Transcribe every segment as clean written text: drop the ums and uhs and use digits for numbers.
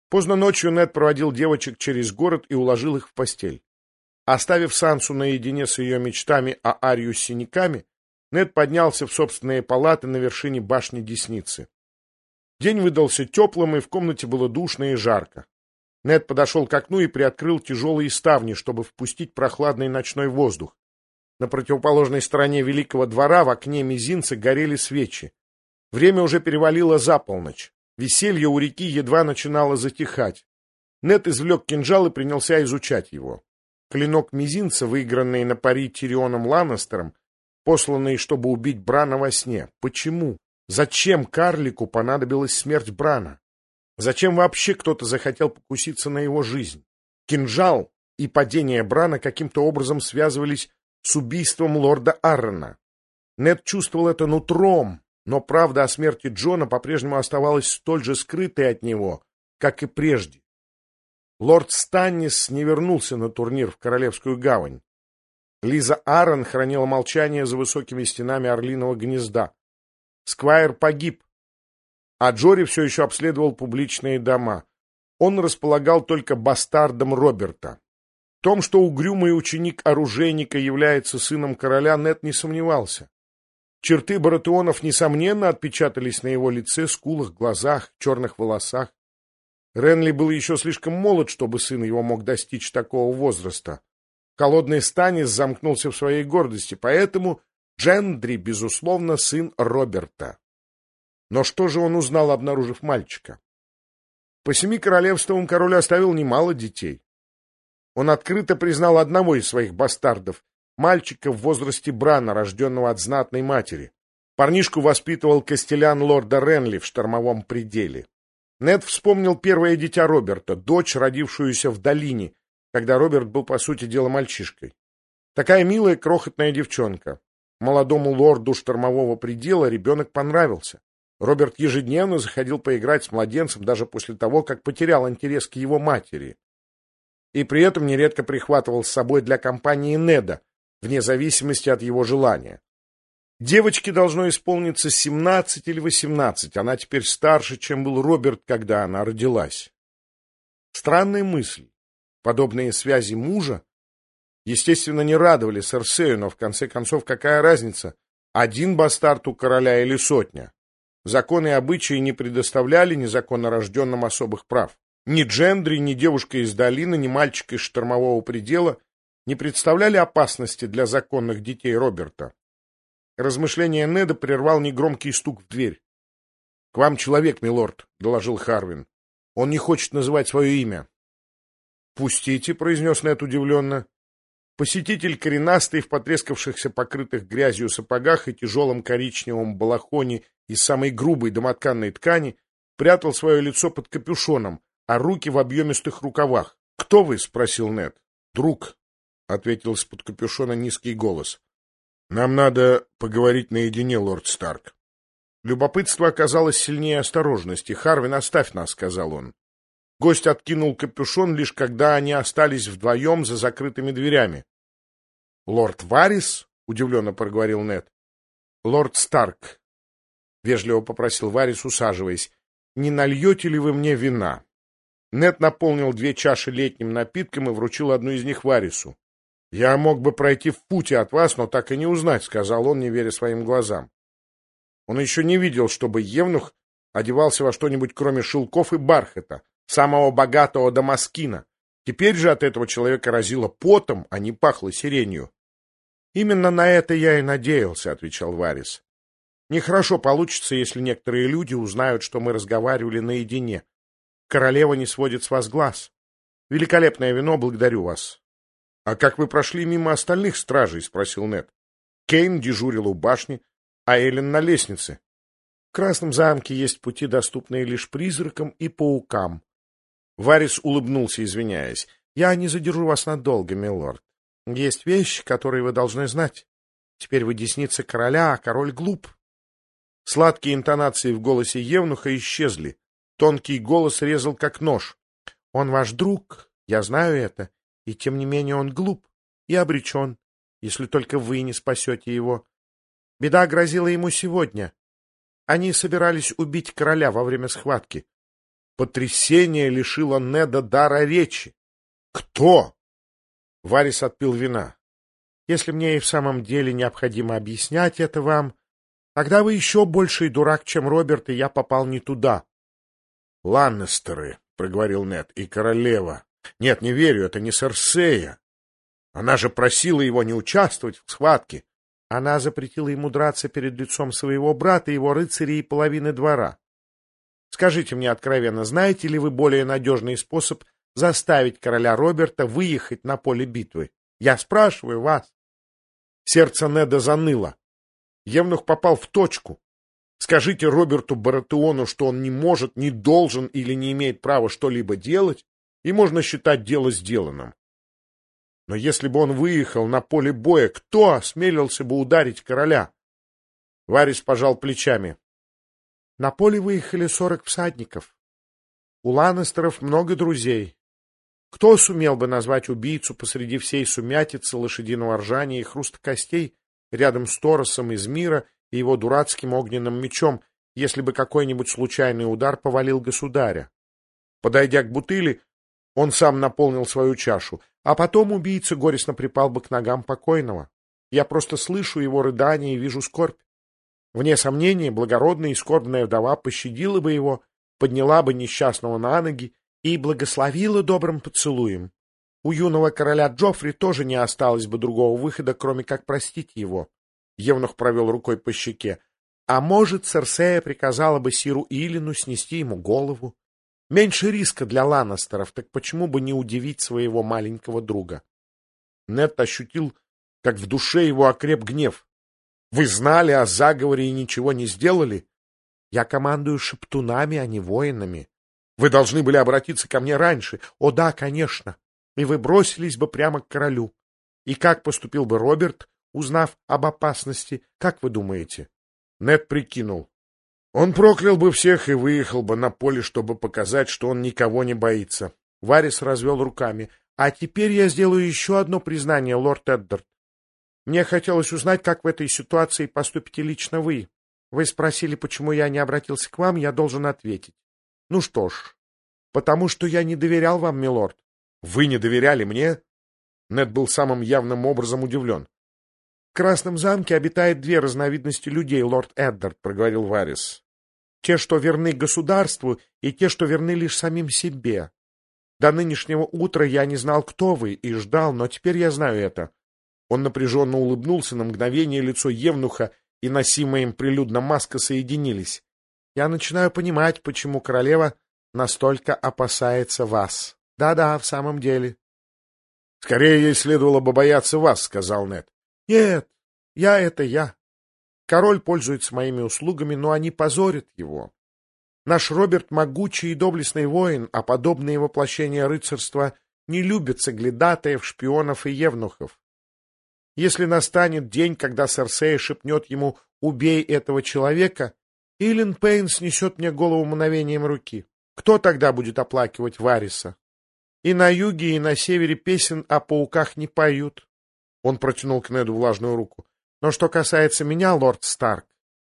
Поздно ночью Нед проводил девочек через город и уложил их в постель. Оставив Сансу наедине с ее мечтами о Арию с синяками, Нед поднялся в собственные палаты на вершине башни Десницы. День выдался теплым, и в комнате было душно и жарко. Нед подошел к окну и приоткрыл тяжелые ставни, чтобы впустить прохладный ночной воздух. На противоположной стороне Великого двора в окне мизинца горели свечи. Время уже перевалило за полночь. Веселье у реки едва начинало затихать. Нед извлек кинжал и принялся изучать его. Клинок мизинца, выигранный на пари Тирионом Ланнестером, посланный, чтобы убить Брана во сне. Почему? Зачем карлику понадобилась смерть Брана? Зачем вообще кто-то захотел покуситься на его жизнь? Кинжал и падение Брана каким-то образом связывались с убийством лорда Аррена. Нед чувствовал это нутром, но правда о смерти Джона по-прежнему оставалась столь же скрытой от него, как и прежде. Лорд Станнис не вернулся на турнир в Королевскую гавань. Лиза Аррен хранила молчание за высокими стенами Орлиного гнезда. Сквайр погиб, а Джори все еще обследовал публичные дома. Он располагал только бастардом Роберта. В том, что угрюмый ученик оружейника является сыном короля, Нед не сомневался. Черты Баратеонов, несомненно, отпечатались на его лице, скулах, глазах, черных волосах. Ренли был еще слишком молод, чтобы сын его мог достичь такого возраста. Холодный Станнис замкнулся в своей гордости, поэтому Джендри, безусловно, сын Роберта. Но что же он узнал, обнаружив мальчика? По 7 королевствам король оставил немало детей. Он открыто признал одного из своих бастардов, мальчика в возрасте Брана, рожденного от знатной матери. Парнишку воспитывал костелян лорда Ренли в Штормовом пределе. Нед вспомнил первое дитя Роберта, дочь, родившуюся в долине, когда Роберт был, по сути дела, мальчишкой. Такая милая, крохотная девчонка. Молодому лорду Штормового предела ребенок понравился. Роберт ежедневно заходил поиграть с младенцем даже после того, как потерял интерес к его матери. И при этом нередко прихватывал с собой для компании Неда, вне зависимости от его желания. Девочке должно исполниться 17 или 18, она теперь старше, чем был Роберт, когда она родилась. Странная мысль. Подобные связи мужа, естественно, не радовали Серсею, но в конце концов какая разница, один бастард у короля или сотня? Законы и обычаи не предоставляли незаконно рожденным особых прав. Ни Джендри, ни девушка из долины, ни мальчик из Штормового предела не представляли опасности для законных детей Роберта. Размышление Неда прервал негромкий стук в дверь. — К вам человек, милорд, — доложил Харвин. — Он не хочет называть свое имя. — Пустите, — произнес Нед удивленно. Посетитель, коренастый, в потрескавшихся, покрытых грязью сапогах и тяжелом коричневом балахоне из самой грубой домотканной ткани, прятал свое лицо под капюшоном, а руки в объемистых рукавах. — Кто вы? — спросил Нед. — Друг, — ответил из-под капюшона низкий голос. — Нам надо поговорить наедине, лорд Старк. Любопытство оказалось сильнее осторожности. — Харвин, оставь нас, — сказал он. Гость откинул капюшон, лишь когда они остались вдвоем за закрытыми дверями. — Лорд Варис? — удивленно проговорил Нед. — Лорд Старк, — вежливо попросил Варис, усаживаясь, — не нальете ли вы мне вина? Нед наполнил 2 чаши летним напитком и вручил одну из них Варису. — Я мог бы пройти в пути от вас, но так и не узнать, — сказал он, не веря своим глазам. Он еще не видел, чтобы евнух одевался во что-нибудь, кроме шелков и бархата, самого богатого дамаскина. Теперь же от этого человека разило потом, а не пахло сиренью. — Именно на это я и надеялся, — отвечал Варис. — Нехорошо получится, если некоторые люди узнают, что мы разговаривали наедине. Королева не сводит с вас глаз. Великолепное вино, благодарю вас. — А как вы прошли мимо остальных стражей? — спросил Нед. Кейн дежурил у башни, а Эллен на лестнице. В Красном замке есть пути, доступные лишь призракам и паукам. Варис улыбнулся, извиняясь. — Я не задержу вас надолго, милорд. Есть вещи, которые вы должны знать. Теперь вы десница короля, а король глуп. Сладкие интонации в голосе евнуха исчезли. Тонкий голос резал, как нож. — Он ваш друг, я знаю это, и тем не менее он глуп и обречен, если только вы не спасете его. Беда грозила ему сегодня. Они собирались убить короля во время схватки. Потрясение лишило Неда дара речи. Кто? Варис отпил вина. Если мне и в самом деле необходимо объяснять это вам, тогда вы еще больший дурак, чем Роберт, и я попал не туда. — Ланнестеры, — проговорил Нед, — и королева. Нет, не верю, это не Серсея. Она же просила его не участвовать в схватке. Она запретила ему драться перед лицом своего брата, его рыцарей и половины двора. Скажите мне откровенно, знаете ли вы более надежный способ заставить короля Роберта выехать на поле битвы? Я спрашиваю вас. Сердце Неда заныло. Евнух попал в точку. Скажите Роберту Баратеону, что он не может, не должен или не имеет права что-либо делать, и можно считать дело сделанным. Но если бы он выехал на поле боя, кто осмелился бы ударить короля? Варис пожал плечами. На поле выехали 40 всадников. У Ланнестеров много друзей. Кто сумел бы назвать убийцу посреди всей сумятицы лошадиного ржания и хруста костей рядом с Торосом из мира и его дурацким огненным мечом, если бы какой-нибудь случайный удар повалил государя? Подойдя к бутыли, он сам наполнил свою чашу, а потом убийца горестно припал бы к ногам покойного. Я просто слышу его рыдания и вижу скорбь. Вне сомнения, благородная и скорбная вдова пощадила бы его, подняла бы несчастного на ноги и благословила добрым поцелуем. У юного короля Джоффри тоже не осталось бы другого выхода, кроме как простить его. Евнух провел рукой по щеке. А может, Серсея приказала бы сиру Илину снести ему голову? Меньше риска для Ланнестеров, так почему бы не удивить своего маленького друга? Нед ощутил, как в душе его окреп гнев. Вы знали о заговоре и ничего не сделали? Я командую шептунами, а не воинами. Вы должны были обратиться ко мне раньше. О да, конечно. И вы бросились бы прямо к королю. И как поступил бы Роберт, узнав об опасности, как вы думаете? Нед прикинул. Он проклял бы всех и выехал бы на поле, чтобы показать, что он никого не боится. Варис развел руками. А теперь я сделаю еще одно признание, лорд Эддард. Мне хотелось узнать, как в этой ситуации поступите лично вы. Вы спросили, почему я не обратился к вам, я должен ответить. Ну что ж, потому что я не доверял вам, милорд. Вы не доверяли мне? Нед был самым явным образом удивлен. В Красном замке обитает две разновидности людей, лорд Эддард, проговорил Варис. Те, что верны государству, и те, что верны лишь самим себе. До нынешнего утра я не знал, кто вы, и ждал, но теперь я знаю это. Он напряженно улыбнулся, на мгновение лицо Евнуха и носимая им прилюдно маска соединились. Я начинаю понимать, почему королева настолько опасается вас. Да-да, в самом деле. — Скорее ей следовало бы бояться вас, — сказал Нед. — Нет, я — это я. Король пользуется моими услугами, но они позорят его. Наш Роберт — могучий и доблестный воин, а подобные воплощения рыцарства не любят соглядатаев, шпионов и евнухов. Если настанет день, когда Серсея шепнет ему «убей этого человека», Илин Пейн снесет мне голову мгновением руки. Кто тогда будет оплакивать Вариса? И на юге, и на севере песен о пауках не поют. Он протянул к Неду влажную руку. Но что касается меня, лорд Старк,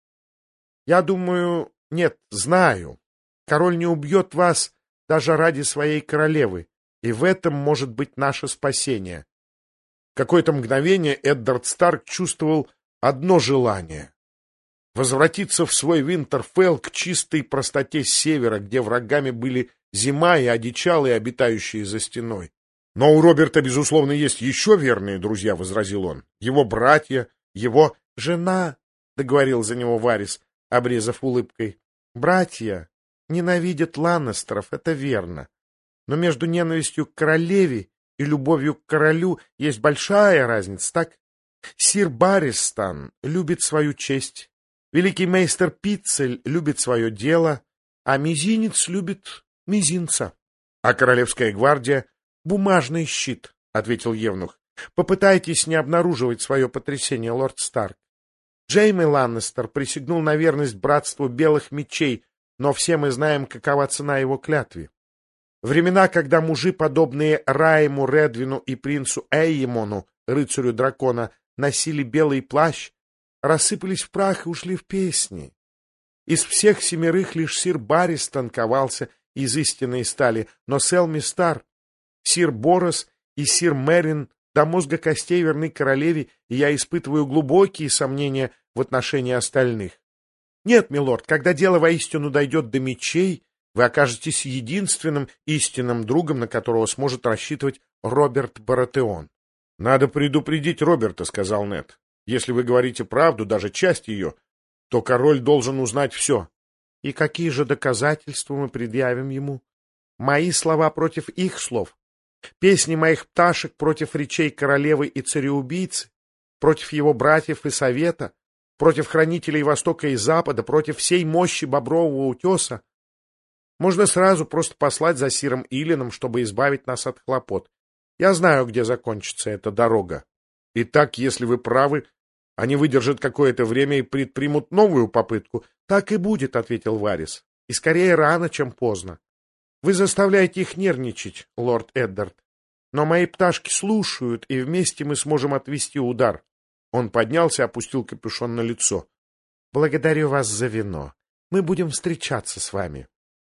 я думаю, нет, знаю. Король не убьет вас даже ради своей королевы, и в этом может быть наше спасение. В какое-то мгновение Эддард Старк чувствовал одно желание — возвратиться в свой Винтерфелл к чистой простоте севера, где врагами были зима и одичалые, обитающие за стеной. — Но у Роберта, безусловно, есть еще верные друзья, — возразил он. — Его братья, его жена, — договорил за него Варис, обрезав улыбкой. — Братья ненавидят Ланнестеров, это верно. Но между ненавистью к королеве и любовью к королю есть большая разница, так? Сир Барристан любит свою честь, великий мейстер Пиццель любит свое дело, а мизинец любит мизинца. — А королевская гвардия — бумажный щит, — ответил Евнух. — Попытайтесь не обнаруживать свое потрясение, лорд Старк. Джейми Ланнестер присягнул на верность братству белых мечей, но все мы знаем, какова цена его клятве. Времена, когда мужи, подобные Райму, Редвину и принцу Эйемону, рыцарю дракона, носили белый плащ, рассыпались в прах и ушли в песни. Из всех семерых лишь сир Барристан ковался из истинной стали, но Селми стар. Сир Борос и сир Мерин до мозга костей верны королеве, и я испытываю глубокие сомнения в отношении остальных. Нет, милорд, когда дело воистину дойдет до мечей, вы окажетесь единственным истинным другом, на которого сможет рассчитывать Роберт Баратеон. — Надо предупредить Роберта, — сказал Нед. — Если вы говорите правду, даже часть ее, то король должен узнать все. — И какие же доказательства мы предъявим ему? Мои слова против их слов? Песни моих пташек против речей королевы и цареубийцы? Против его братьев и совета? Против хранителей Востока и Запада? Против всей мощи Бобрового утеса? Можно сразу просто послать за сиром Илином, чтобы избавить нас от хлопот. Я знаю, где закончится эта дорога. Итак, если вы правы, они выдержат какое-то время и предпримут новую попытку. — Так и будет, — ответил Варис. — И скорее рано, чем поздно. Вы заставляете их нервничать, лорд Эддард. Но мои пташки слушают, и вместе мы сможем отвести удар. Он поднялся и опустил капюшон на лицо. — Благодарю вас за вино. Мы будем встречаться с вами.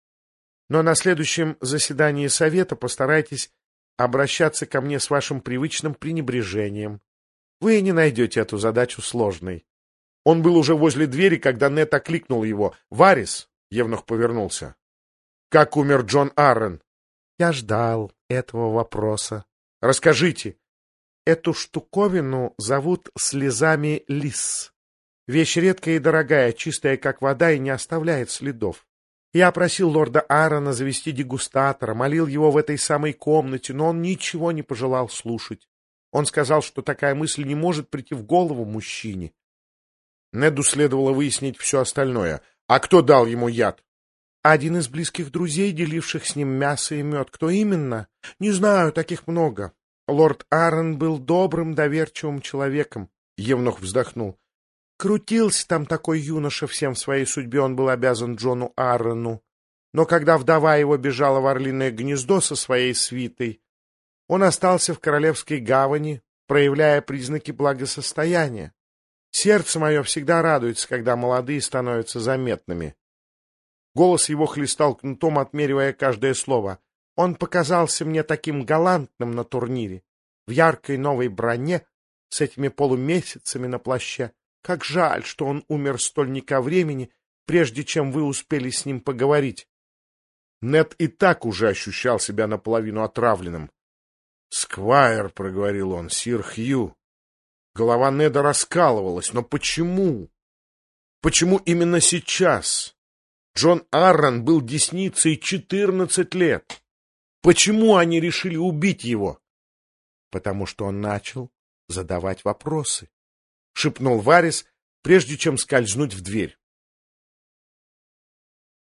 Но на следующем заседании совета постарайтесь обращаться ко мне с вашим привычным пренебрежением. Вы не найдете эту задачу сложной. Он был уже возле двери, когда Нед окликнул его. — Варис! — Евнух повернулся. — Как умер Джон Аррен? — Я ждал этого вопроса. — Расскажите. Эту штуковину зовут слезами лис. Вещь редкая и дорогая, чистая как вода и не оставляет следов. Я просил лорда Аарона завести дегустатора, молил его в этой самой комнате, но он ничего не пожелал слушать. Он сказал, что такая мысль не может прийти в голову мужчине. Неду следовало выяснить все остальное. А кто дал ему яд? Один из близких друзей, деливших с ним мясо и мед. Кто именно? Не знаю, таких много. Лорд Аарон был добрым, доверчивым человеком. Евнух вздохнул. Крутился там такой юноша, всем в своей судьбе он был обязан Джону Аарону. Но когда вдова его бежала в Орлиное гнездо со своей свитой, он остался в Королевской гавани, проявляя признаки благосостояния. Сердце мое всегда радуется, когда молодые становятся заметными. Голос его хлестал кнутом, отмеривая каждое слово. Он показался мне таким галантным на турнире, в яркой новой броне, с этими полумесяцами на плаще. Как жаль, что он умер столь не ко времени, прежде чем вы успели с ним поговорить. Нед и так уже ощущал себя наполовину отравленным. — Сквайр, — проговорил он, — сир Хью. Голова Неда раскалывалась. Но почему? Почему именно сейчас? Джон Аррон был десницей 14 лет. Почему они решили убить его? — Потому что он начал задавать вопросы. — шепнул Варис, прежде чем скользнуть в дверь.